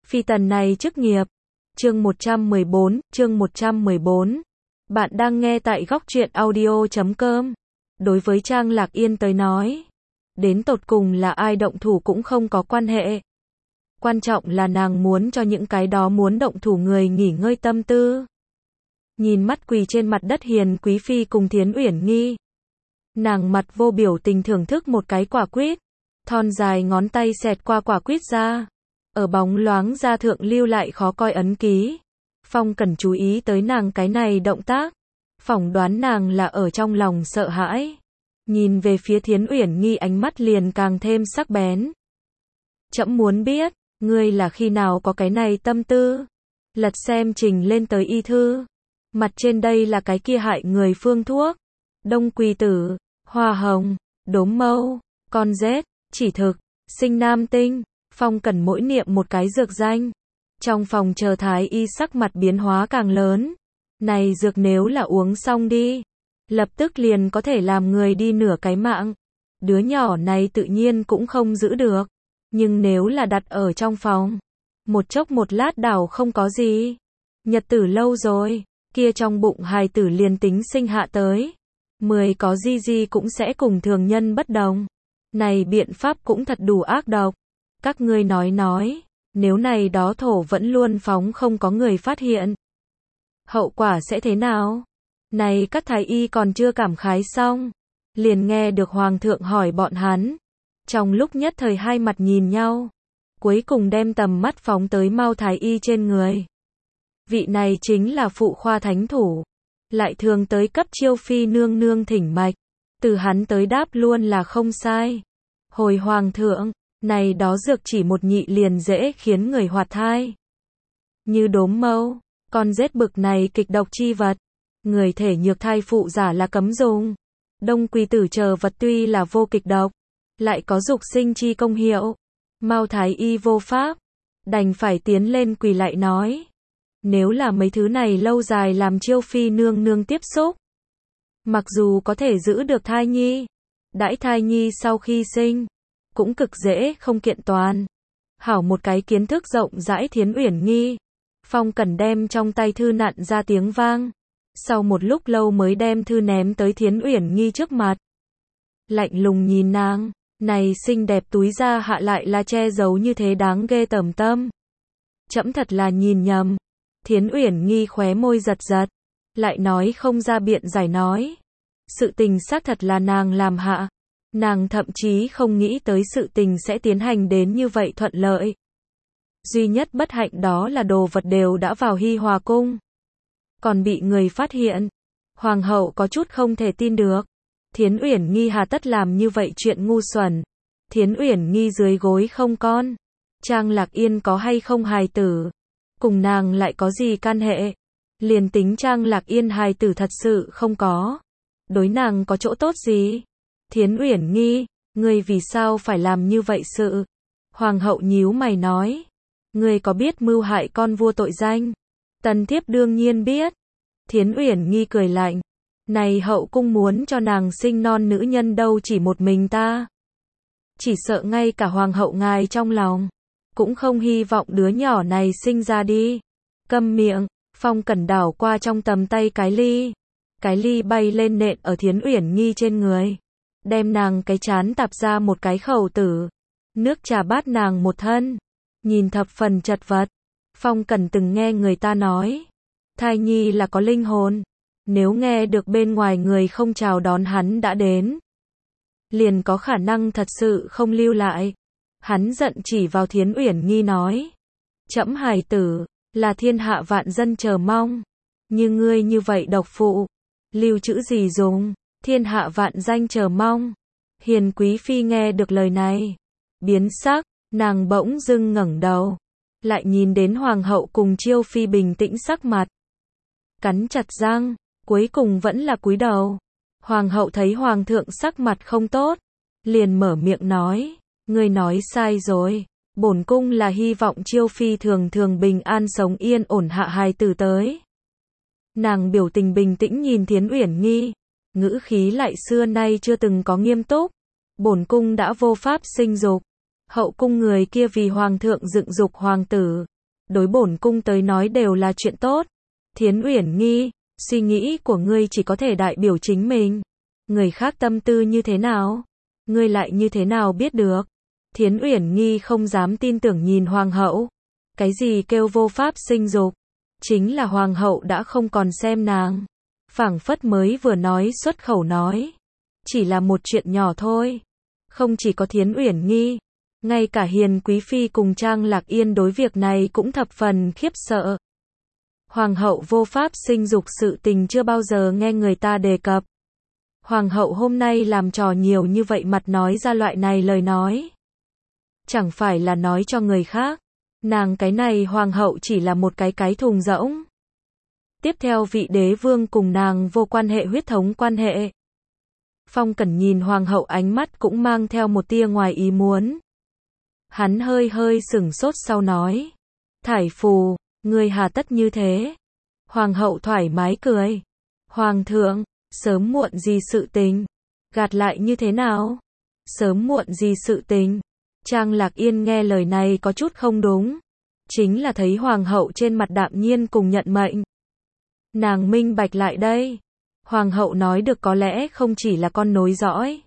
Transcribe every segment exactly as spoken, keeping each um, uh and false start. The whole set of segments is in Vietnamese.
Phi tần này chức nghiệp. Chương một trăm mười bốn, chương một trăm mười bốn. Bạn đang nghe tại góc truyện audio chấm com. Đối với Trang Lạc Yên tới nói, đến tột cùng là ai động thủ cũng không có quan hệ. Quan trọng là nàng muốn cho những cái đó muốn động thủ người nghỉ ngơi tâm tư. Nhìn mắt quỳ trên mặt đất Hiền Quý Phi cùng Thiến Uyển Nghi. Nàng mặt vô biểu tình thưởng thức một cái quả quýt. Thon dài ngón tay xẹt qua quả quýt ra. Ở bóng loáng da thượng lưu lại khó coi ấn ký. Phong Cẩn chú ý tới nàng cái này động tác. Phỏng đoán nàng là ở trong lòng sợ hãi. Nhìn về phía Thiến Uyển Nghi ánh mắt liền càng thêm sắc bén. Trẫm muốn biết, ngươi là khi nào có cái này tâm tư. Lật xem trình lên tới y thư. Mặt trên đây là cái kia hại người phương thuốc. Đông Quỳ Tử, Hoa Hồng, Đốm Mâu, Con Rết, Chỉ Thực, Sinh Nam Tinh. Phong Cẩn mỗi niệm một cái dược danh. Trong phòng chờ thái y sắc mặt biến hóa càng lớn. Này dược nếu là uống xong đi, lập tức liền có thể làm người đi nửa cái mạng. Đứa nhỏ này tự nhiên cũng không giữ được. Nhưng nếu là đặt ở trong phòng, một chốc một lát đảo không có gì. Nhật tử lâu rồi, kia trong bụng hài tử liền tính sinh hạ tới. Mười có gì gì cũng sẽ cùng thường nhân bất đồng. Này biện pháp cũng thật đủ ác độc. Các ngươi nói nói, nếu này đó thổ vẫn luôn phóng không có người phát hiện. Hậu quả sẽ thế nào? Này các thái y còn chưa cảm khái xong. Liền nghe được Hoàng thượng hỏi bọn hắn. Trong lúc nhất thời hai mặt nhìn nhau. Cuối cùng đem tầm mắt phóng tới Mao thái y trên người. Vị này chính là phụ khoa thánh thủ. Lại thường tới cấp Chiêu Phi nương nương thỉnh mạch. Từ hắn tới đáp luôn là không sai. Hồi Hoàng thượng, này đó dược chỉ một nhị liền dễ khiến người hoạt thai. Như Đốm Mâu, Con Rết bực này kịch độc chi vật. Người thể nhược thai phụ giả là cấm dùng. Đông Quỳ Tử chờ vật tuy là vô kịch độc, lại có dục sinh chi công hiệu. Mao thái y vô pháp, đành phải tiến lên quỳ lại nói. Nếu là mấy thứ này lâu dài làm Chiêu Phi nương nương tiếp xúc, mặc dù có thể giữ được thai nhi, đãi thai nhi sau khi sinh, cũng cực dễ không kiện toàn. Hảo một cái kiến thức rộng rãi Thiến Uyển Nghi. Phong Cẩn đem trong tay thư nặn ra tiếng vang. Sau một lúc lâu mới đem thư ném tới Thiến Uyển Nghi trước mặt. Lạnh lùng nhìn nàng, này xinh đẹp túi ra hạ lại là che giấu như thế đáng ghê tởm tâm. Trẫm thật là nhìn nhầm. Thiến Uyển Nghi khóe môi giật giật, lại nói không ra biện giải nói. Sự tình xác thật là nàng làm hạ. Nàng thậm chí không nghĩ tới sự tình sẽ tiến hành đến như vậy thuận lợi. Duy nhất bất hạnh đó là đồ vật đều đã vào Hi Hòa cung. Còn bị người phát hiện. Hoàng hậu có chút không thể tin được. Thiến Uyển Nghi hà tất làm như vậy chuyện ngu xuẩn. Thiến Uyển Nghi dưới gối không con. Trang Lạc Yên có hay không hài tử. Cùng nàng lại có gì can hệ. Liền tính Trang Lạc Yên hài tử thật sự không có. Đối nàng có chỗ tốt gì. Thiến Uyển Nghi, ngươi vì sao phải làm như vậy sự? Hoàng hậu nhíu mày nói. Ngươi có biết mưu hại con vua tội danh? Tần thiếp đương nhiên biết. Thiến Uyển Nghi cười lạnh. Này hậu cung muốn cho nàng sinh non nữ nhân đâu chỉ một mình ta. Chỉ sợ ngay cả hoàng hậu ngài trong lòng. Cũng không hy vọng đứa nhỏ này sinh ra đi. Câm miệng, Phong Cẩn đảo qua trong tầm tay cái ly. Cái ly bay lên nện ở Thiến Uyển Nghi trên người. Đem nàng cái chán tạp ra một cái khẩu tử. Nước trà bát nàng một thân. Nhìn thập phần chật vật. Phong Cẩn từng nghe người ta nói. Thai nhi là có linh hồn. Nếu nghe được bên ngoài người không chào đón hắn đã đến. Liền có khả năng thật sự không lưu lại. Hắn giận chỉ vào Thiến Uyển Nghi nói. Trẫm hài tử, là thiên hạ vạn dân chờ mong. Như ngươi như vậy độc phụ. Lưu trữ gì dùng, thiên hạ vạn danh chờ mong. Hiền Quý Phi nghe được lời này. Biến sắc, nàng bỗng dưng ngẩng đầu. Lại nhìn đến Hoàng hậu cùng Chiêu Phi bình tĩnh sắc mặt. Cắn chặt răng, cuối cùng vẫn là cúi đầu. Hoàng hậu thấy Hoàng thượng sắc mặt không tốt. Liền mở miệng nói. Ngươi nói sai rồi. Bổn cung là hy vọng Chiêu Phi thường thường bình an sống yên ổn hạ hài tử tới. Nàng biểu tình bình tĩnh nhìn Thiến Uyển Nghi. Ngữ khí lại xưa nay chưa từng có nghiêm túc. Bổn cung đã vô pháp sinh dục. Hậu cung người kia vì hoàng thượng dựng dục hoàng tử. đối bổn cung tới nói đều là chuyện tốt. Thiến Uyển Nghi, suy nghĩ của ngươi chỉ có thể đại biểu chính mình. Người khác tâm tư như thế nào? Ngươi lại như thế nào biết được? Thiến Uyển Nghi không dám tin tưởng nhìn hoàng hậu. Cái gì kêu vô pháp sinh dục? Chính là hoàng hậu đã không còn xem nàng. Phảng phất mới vừa nói xuất khẩu nói. Chỉ là một chuyện nhỏ thôi. Không chỉ có Thiến Uyển Nghi, ngay cả Hiền Quý Phi cùng Trang Lạc Yên đối việc này cũng thập phần khiếp sợ. Hoàng hậu vô pháp sinh dục sự tình chưa bao giờ nghe người ta đề cập. Hoàng hậu hôm nay làm trò nhiều như vậy mặt nói ra loại này lời nói. Chẳng phải là nói cho người khác. Nàng cái này hoàng hậu chỉ là một cái cái thùng rỗng. Tiếp theo vị đế vương cùng nàng vô quan hệ huyết thống quan hệ. Phong Cẩn nhìn hoàng hậu ánh mắt cũng mang theo một tia ngoài ý muốn. Hắn hơi hơi sửng sốt sau nói. Thải phù, ngươi hà tất như thế? Hoàng hậu thoải mái cười. Hoàng thượng, sớm muộn gì sự tình? Gạt lại như thế nào? Sớm muộn gì sự tình? Trang Lạc Yên nghe lời này có chút không đúng. Chính là thấy hoàng hậu trên mặt đạm nhiên cùng nhận mệnh. Nàng minh bạch lại đây. Hoàng hậu nói được có lẽ không chỉ là con nối dõi.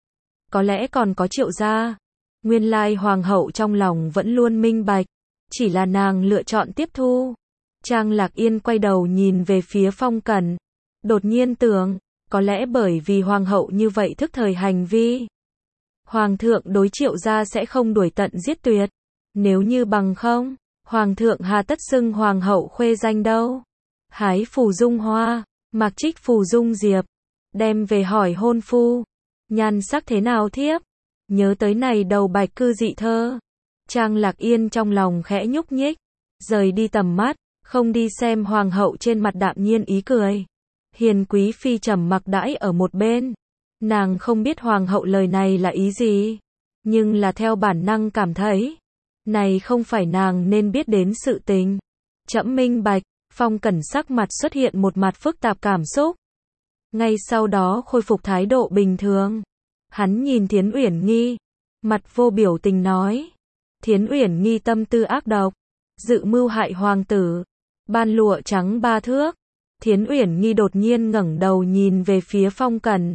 Có lẽ còn có Triệu gia. Nguyên lai hoàng hậu trong lòng vẫn luôn minh bạch. Chỉ là nàng lựa chọn tiếp thu. Trang Lạc Yên quay đầu nhìn về phía Phong Cẩn. Đột nhiên tưởng, có lẽ bởi vì hoàng hậu như vậy thức thời hành vi. Hoàng thượng đối Triệu gia sẽ không đuổi tận giết tuyệt. Nếu như bằng không, hoàng thượng hà tất xưng hoàng hậu khuê danh đâu. Hái phù dung hoa, mặc trích phù dung diệp, đem về hỏi hôn phu. Nhan sắc thế nào thiếp? Nhớ tới này đầu bạch cư dị thơ. Trang Lạc Yên trong lòng khẽ nhúc nhích, rời đi tầm mắt, không đi xem hoàng hậu trên mặt đạm nhiên ý cười. Hiền Quý Phi trầm mặc đãi ở một bên. Nàng không biết hoàng hậu lời này là ý gì, nhưng là theo bản năng cảm thấy, này không phải nàng nên biết đến sự tình. Trẫm minh bạch. Phong Cẩn sắc mặt xuất hiện một mặt phức tạp cảm xúc. Ngay sau đó khôi phục thái độ bình thường. Hắn nhìn Thiến Uyển Nghi, mặt vô biểu tình nói. Thiến Uyển Nghi tâm tư ác độc, dự mưu hại hoàng tử, ban lụa trắng ba thước. Thiến Uyển Nghi đột nhiên ngẩng đầu nhìn về phía Phong Cẩn.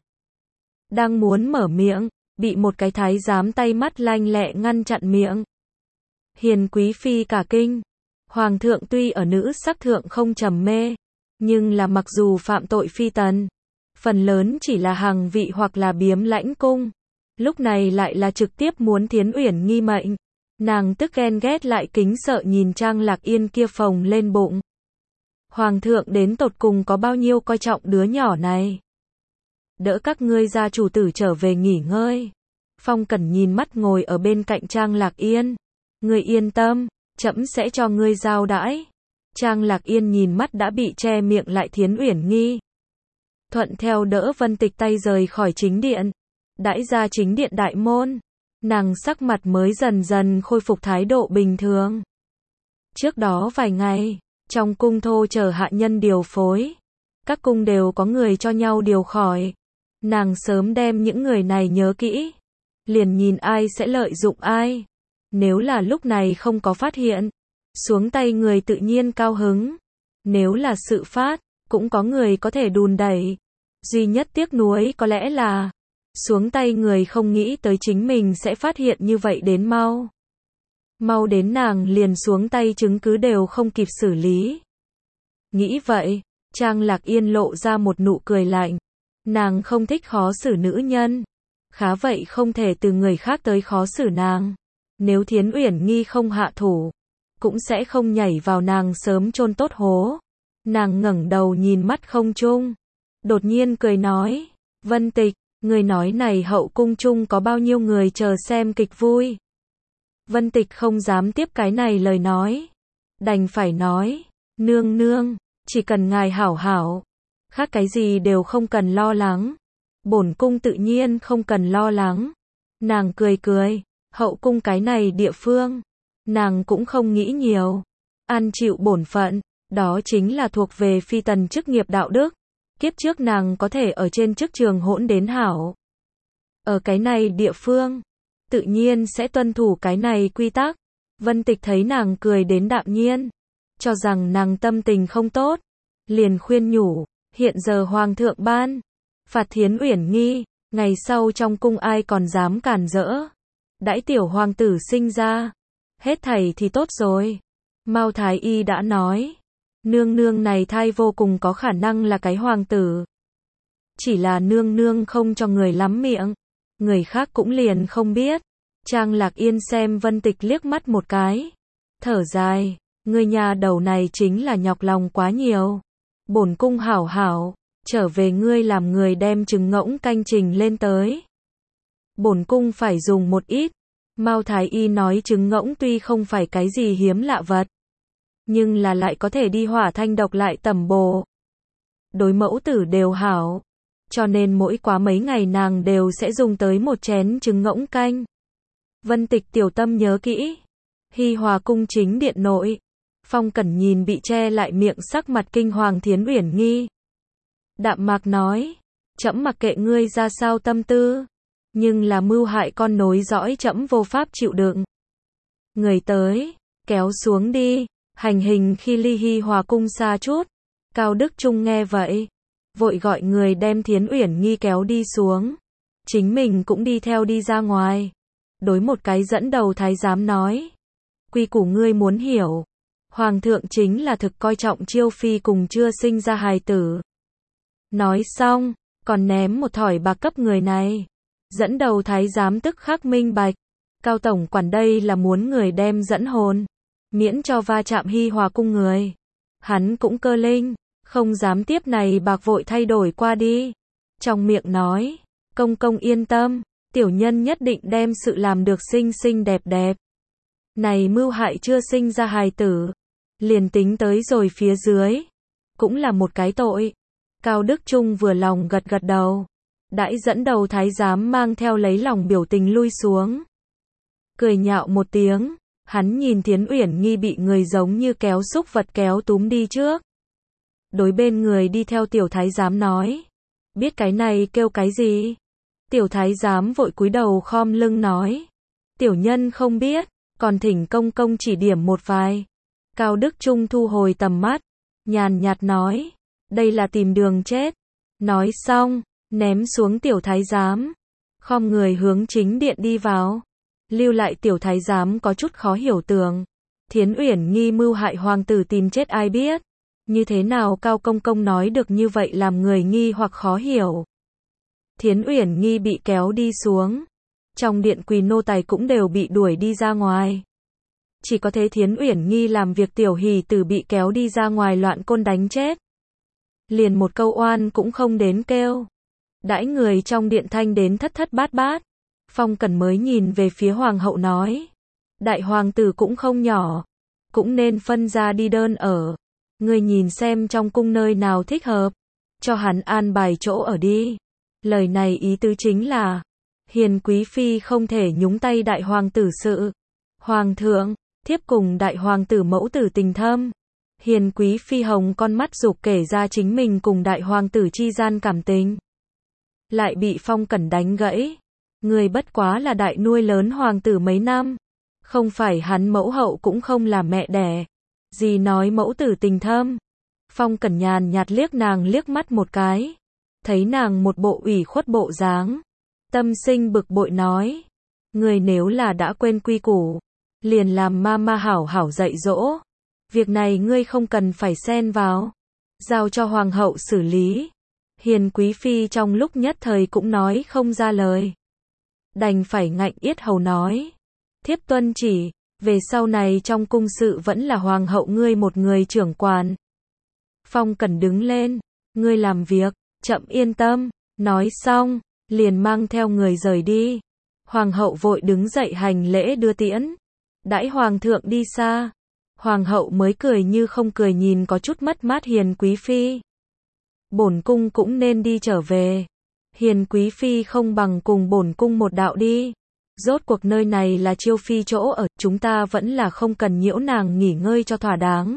Đang muốn mở miệng, bị một cái thái giám tay mắt lanh lẹ ngăn chặn miệng. Hiền Quý Phi cả kinh. Hoàng thượng tuy ở nữ sắc thượng không trầm mê, nhưng là mặc dù phạm tội phi tần, phần lớn chỉ là hàng vị hoặc là biếm lãnh cung. Lúc này lại là trực tiếp muốn Thiến Uyển Nghi mệnh. Nàng tức ghen ghét lại kính sợ nhìn Trang Lạc Yên kia phồng lên bụng. Hoàng thượng đến tột cùng có bao nhiêu coi trọng đứa nhỏ này. Đỡ các ngươi gia chủ tử trở về nghỉ ngơi. Phong Cẩn nhìn mắt ngồi ở bên cạnh Trang Lạc Yên. Ngươi yên tâm. Trẫm sẽ cho ngươi giao đãi. Trang Lạc Yên nhìn mắt đã bị che miệng lại Thiến Uyển Nghi. Thuận theo đỡ Vân Tịch tay rời khỏi chính điện. Đãi ra chính điện đại môn. Nàng sắc mặt mới dần dần khôi phục thái độ bình thường. Trước đó vài ngày, trong cung thô chờ hạ nhân điều phối. Các cung đều có người cho nhau điều khỏi. Nàng sớm đem những người này nhớ kỹ. Liền nhìn ai sẽ lợi dụng ai. Nếu là lúc này không có phát hiện, xuống tay người tự nhiên cao hứng. Nếu là sự phát, cũng có người có thể đùn đẩy. Duy nhất tiếc nuối có lẽ là, xuống tay người không nghĩ tới chính mình sẽ phát hiện như vậy đến mau. Mau đến nàng liền xuống tay chứng cứ đều không kịp xử lý. Nghĩ vậy, Trang Lạc Yên lộ ra một nụ cười lạnh. Nàng không thích khó xử nữ nhân. Khá vậy không thể từ người khác tới khó xử nàng. Nếu Thiến Uyển Nghi không hạ thủ, cũng sẽ không nhảy vào nàng sớm chôn tốt hố. Nàng ngẩng đầu nhìn mắt không trung, đột nhiên cười nói, Vân Tịch, người nói này hậu cung chung có bao nhiêu người chờ xem kịch vui. Vân Tịch không dám tiếp cái này lời nói, đành phải nói, nương nương, chỉ cần ngài hảo hảo, khác cái gì đều không cần lo lắng. Bổn cung tự nhiên không cần lo lắng. Nàng cười cười. Hậu cung cái này địa phương, nàng cũng không nghĩ nhiều. Ăn chịu bổn phận, đó chính là thuộc về phi tần chức nghiệp đạo đức. Kiếp trước nàng có thể ở trên chức trường hỗn đến hảo. Ở cái này địa phương, tự nhiên sẽ tuân thủ cái này quy tắc. Vân Tịch thấy nàng cười đến đạm nhiên, cho rằng nàng tâm tình không tốt, liền khuyên nhủ, hiện giờ hoàng thượng ban phạt Thiến Uyển Nghi, ngày sau trong cung ai còn dám cản rỡ. Đãi tiểu hoàng tử sinh ra, hết thảy thì tốt rồi. Mao Thái Y đã nói, nương nương này thai vô cùng có khả năng là cái hoàng tử. Chỉ là nương nương không cho người lắm miệng, người khác cũng liền không biết. Trang Lạc Yên xem Vân Tịch liếc mắt một cái, thở dài, ngươi nhà đầu này chính là nhọc lòng quá nhiều. Bổn cung hảo hảo, trở về ngươi làm người đem trứng ngỗng canh trình lên tới. Bổn cung phải dùng một ít. Mao Thái Y nói trứng ngỗng tuy không phải cái gì hiếm lạ vật, nhưng là lại có thể đi hỏa thanh độc lại tẩm bổ. Đối mẫu tử đều hảo, cho nên mỗi quá mấy ngày nàng đều sẽ dùng tới một chén trứng ngỗng canh. Vân Tịch tiểu tâm nhớ kỹ. Hi Hòa cung chính điện nội, Phong Cẩn nhìn bị che lại miệng sắc mặt kinh hoàng Thiến Uyển Nghi. Đạm mạc nói, trẫm mặc kệ ngươi ra sao tâm tư, nhưng là mưu hại con nối dõi trẫm vô pháp chịu đựng. Người tới, kéo xuống đi, hành hình khi ly Hi Hòa cung xa chút. Cao Đức Trung nghe vậy, vội gọi người đem Thiến Uyển Nghi kéo đi xuống. Chính mình cũng đi theo đi ra ngoài. Đối một cái dẫn đầu thái giám nói, quy củ ngươi muốn hiểu, hoàng thượng chính là thực coi trọng chiêu phi cùng chưa sinh ra hài tử. Nói xong, còn ném một thỏi bạc cấp người này. Dẫn đầu thái giám tức khắc minh bạch, Cao tổng quản đây là muốn người đem dẫn hồn, miễn cho va chạm Hi Hòa cung người. Hắn cũng cơ linh, không dám tiếp này bạc vội thay đổi qua đi. Trong miệng nói, công công yên tâm, tiểu nhân nhất định đem sự làm được xinh xinh đẹp đẹp. Này mưu hại chưa sinh ra hài tử, liền tính tới rồi phía dưới, cũng là một cái tội. Cao Đức Trung vừa lòng gật gật đầu. Đãi dẫn đầu thái giám mang theo lấy lòng biểu tình lui xuống. Cười nhạo một tiếng, hắn nhìn Thiến Uyển Nghi bị người giống như kéo xúc vật kéo túm đi trước. Đối bên người đi theo tiểu thái giám nói, biết cái này kêu cái gì? Tiểu thái giám vội cúi đầu khom lưng nói, tiểu nhân không biết, còn thỉnh công công chỉ điểm một vài. Cao Đức Trung thu hồi tầm mắt, nhàn nhạt nói, đây là tìm đường chết. Nói xong, ném xuống tiểu thái giám, khom người hướng chính điện đi vào. Lưu lại tiểu thái giám có chút khó hiểu tưởng, Thiến Uyển Nghi mưu hại hoàng tử tìm chết ai biết. Như thế nào Cao công công nói được như vậy làm người nghi hoặc khó hiểu. Thiến Uyển Nghi bị kéo đi xuống, trong điện quỳ nô tài cũng đều bị đuổi đi ra ngoài. Chỉ có thế Thiến Uyển Nghi làm việc tiểu hỷ tử bị kéo đi ra ngoài loạn côn đánh chết. Liền một câu oan cũng không đến kêu. Đãi người trong điện thanh đến thất thất bát bát. Phong Cẩn mới nhìn về phía hoàng hậu nói, đại hoàng tử cũng không nhỏ, cũng nên phân ra đi đơn ở. Người nhìn xem trong cung nơi nào thích hợp, cho hắn an bài chỗ ở đi. Lời này ý tứ chính là, hiền quý phi không thể nhúng tay đại hoàng tử sự. Hoàng thượng, thiếp cùng đại hoàng tử mẫu tử tình thâm. Hiền quý phi hồng con mắt dục kể ra chính mình cùng đại hoàng tử chi gian cảm tình. Lại bị Phong Cẩn đánh gãy. Người bất quá là đại nuôi lớn hoàng tử mấy năm. Không phải hắn mẫu hậu cũng không là mẹ đẻ. Gì nói mẫu tử tình thâm. Phong Cẩn nhàn nhạt liếc nàng liếc mắt một cái. Thấy nàng một bộ ủy khuất bộ dáng. Tâm sinh bực bội nói. Người nếu là đã quên quy củ, liền làm ma ma hảo hảo dạy dỗ. Việc này ngươi không cần phải xen vào. Giao cho hoàng hậu xử lý. Hiền quý phi trong lúc nhất thời cũng nói không ra lời. Đành phải ngạnh yết hầu nói. Thiếp tuân chỉ, về sau này trong cung sự vẫn là hoàng hậu ngươi một người trưởng quản. Phong Cẩn đứng lên. Ngươi làm việc, chậm yên tâm. Nói xong, liền mang theo người rời đi. Hoàng hậu vội đứng dậy hành lễ đưa tiễn. Đãi hoàng thượng đi xa, hoàng hậu mới cười như không cười nhìn có chút mất mát hiền quý phi. Bổn cung cũng nên đi trở về. Hiền quý phi không bằng cùng bổn cung một đạo đi. Rốt cuộc nơi này là chiêu phi chỗ ở, chúng ta vẫn là không cần nhiễu nàng nghỉ ngơi cho thỏa đáng.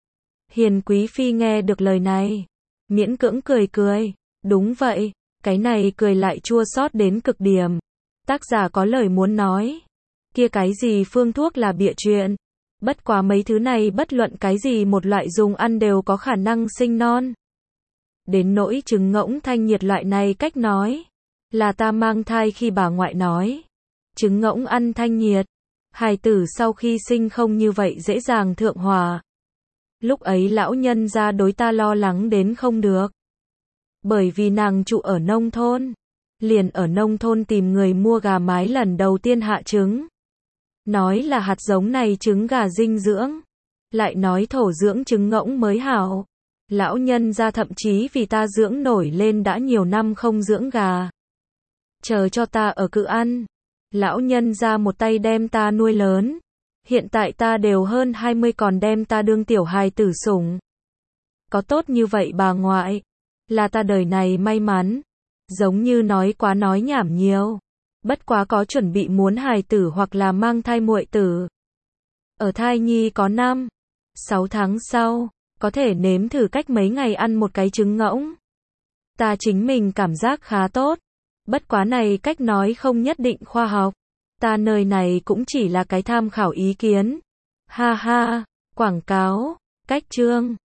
Hiền quý phi nghe được lời này, miễn cưỡng cười cười. Đúng vậy, cái này cười lại chua xót đến cực điểm. Tác giả có lời muốn nói. Kia cái gì phương thuốc là bịa chuyện. Bất quá mấy thứ này bất luận cái gì một loại dùng ăn đều có khả năng sinh non. Đến nỗi trứng ngỗng thanh nhiệt loại này cách nói. Là ta mang thai khi bà ngoại nói. Trứng ngỗng ăn thanh nhiệt. Hài tử sau khi sinh không như vậy dễ dàng thượng hòa. Lúc ấy lão nhân gia đối ta lo lắng đến không được. Bởi vì nàng trụ ở nông thôn. Liền ở nông thôn tìm người mua gà mái lần đầu tiên hạ trứng. Nói là hạt giống này trứng gà dinh dưỡng. Lại nói thổ dưỡng trứng ngỗng mới hảo. Lão nhân gia thậm chí vì ta dưỡng nổi lên đã nhiều năm không dưỡng gà. Chờ cho ta ở cự ăn. Lão nhân gia một tay đem ta nuôi lớn. Hiện tại ta đều hơn hai mươi còn đem ta đương tiểu hài tử sủng. Có tốt như vậy bà ngoại. Là ta đời này may mắn. Giống như nói quá nói nhảm nhiều. Bất quá có chuẩn bị muốn hài tử hoặc là mang thai muội tử. Ở thai nhi có năm, sáu tháng sau, có thể nếm thử cách mấy ngày ăn một cái trứng ngỗng. Ta chính mình cảm giác khá tốt. Bất quá này cách nói không nhất định khoa học. Ta nơi này cũng chỉ là cái tham khảo ý kiến. Ha ha, quảng cáo, cách chương.